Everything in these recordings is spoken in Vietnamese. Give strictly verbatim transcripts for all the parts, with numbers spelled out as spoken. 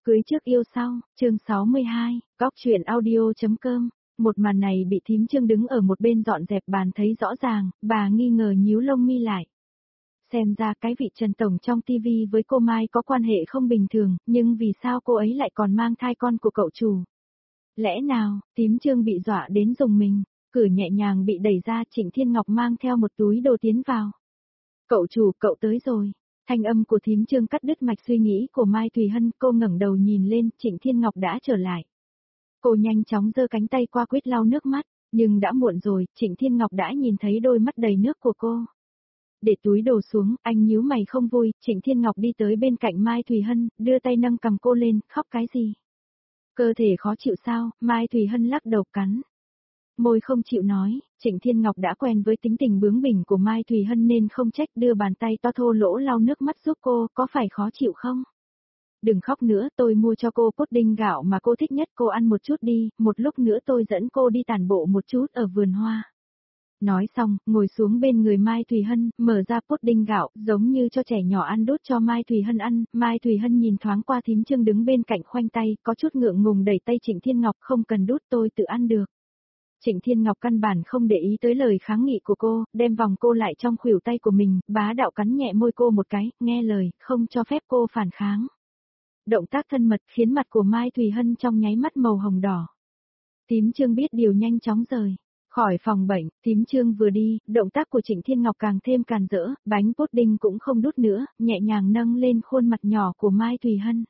Cưới trước yêu sau, chương sáu mươi hai, góc truyện audio.com. Một màn này bị thím Trương đứng ở một bên dọn dẹp bàn thấy rõ ràng, bà nghi ngờ nhíu lông mi lại. Xem ra cái vị Trần Tổng trong tivi với cô Mai có quan hệ không bình thường, nhưng vì sao cô ấy lại còn mang thai con của cậu chủ? Lẽ nào, thím Trương bị dọa đến rùng mình, cửa nhẹ nhàng bị đẩy ra, Trịnh Thiên Ngọc mang theo một túi đồ tiến vào. Cậu chủ, cậu tới rồi. Thanh âm của thím Trương cắt đứt mạch suy nghĩ của Mai Thùy Hân, cô ngẩng đầu nhìn lên, Trịnh Thiên Ngọc đã trở lại. Cô nhanh chóng giơ cánh tay qua quýt lau nước mắt, nhưng đã muộn rồi, Trịnh Thiên Ngọc đã nhìn thấy đôi mắt đầy nước của cô. Để túi đồ xuống, anh nhíu mày không vui, Trịnh Thiên Ngọc đi tới bên cạnh Mai Thùy Hân, đưa tay nâng cầm cô lên, khóc cái gì? Cơ thể khó chịu sao? Mai Thùy Hân lắc đầu cắn môi không chịu nói, Trịnh Thiên Ngọc đã quen với tính tình bướng bỉnh của Mai Thùy Hân nên không trách, đưa bàn tay to thô lỗ lau nước mắt giúp cô, có phải khó chịu không? Đừng khóc nữa, tôi mua cho cô pudding gạo mà cô thích nhất, cô ăn một chút đi, một lúc nữa tôi dẫn cô đi tản bộ một chút ở vườn hoa. Nói xong, ngồi xuống bên người Mai Thùy Hân, mở ra pudding gạo, giống như cho trẻ nhỏ ăn, đút cho Mai Thùy Hân ăn. Mai Thùy Hân nhìn thoáng qua thím Trương đứng bên cạnh khoanh tay, có chút ngượng ngùng đẩy tay Trịnh Thiên Ngọc, không cần đút, tôi tự ăn được. Trịnh Thiên Ngọc căn bản không để ý tới lời kháng nghị của cô, đem vòng cô lại trong khuỷu tay của mình, bá đạo cắn nhẹ môi cô một cái, nghe lời, không cho phép cô phản kháng. Động tác thân mật khiến mặt của Mai Thùy Hân trong nháy mắt màu hồng đỏ. Thím Trương biết điều nhanh chóng rời khỏi phòng bệnh, thím Trương vừa đi, động tác của Trịnh Thiên Ngọc càng thêm càn rỡ, bánh pudding cũng không đút nữa, nhẹ nhàng nâng lên khuôn mặt nhỏ của Mai Thùy Hân.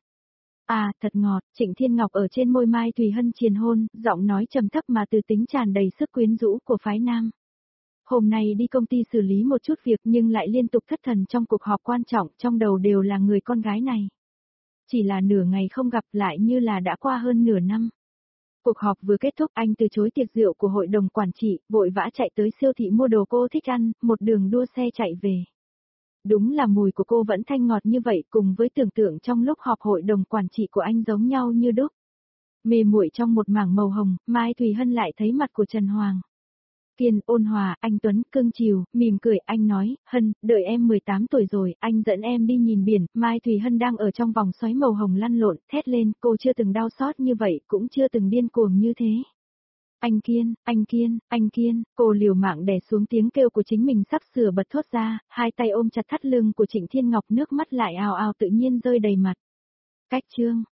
À, thật ngọt, Trịnh Thiên Ngọc ở trên môi Mai Thùy Hân triền hôn, giọng nói trầm thấp mà từ tính tràn đầy sức quyến rũ của phái nam. Hôm nay đi công ty xử lý một chút việc nhưng lại liên tục thất thần trong cuộc họp quan trọng, trong đầu đều là người con gái này. Chỉ là nửa ngày không gặp lại như là đã qua hơn nửa năm. Cuộc họp vừa kết thúc, anh từ chối tiệc rượu của hội đồng quản trị, vội vã chạy tới siêu thị mua đồ cô thích ăn, một đường đua xe chạy về. Đúng là mùi của cô vẫn thanh ngọt như vậy, cùng với tưởng tượng trong lúc họp hội đồng quản trị của anh giống nhau như đúc. Mê muội trong một mảng màu hồng, Mai Thùy Hân lại thấy mặt của Trần Hoàng. Kiên, ôn hòa, anh Tuấn, cưng chiều, mỉm cười, anh nói, Hân, đợi em mười tám tuổi rồi, anh dẫn em đi nhìn biển. Mai Thùy Hân đang ở trong vòng xoáy màu hồng lăn lộn, thét lên, cô chưa từng đau xót như vậy, cũng chưa từng điên cuồng như thế. Anh Kiên, anh Kiên, anh Kiên, cô liều mạng đè xuống tiếng kêu của chính mình sắp sửa bật thốt ra, hai tay ôm chặt thắt lưng của Trịnh Thiên Ngọc, nước mắt lại ào ào tự nhiên rơi đầy mặt. Cách chương,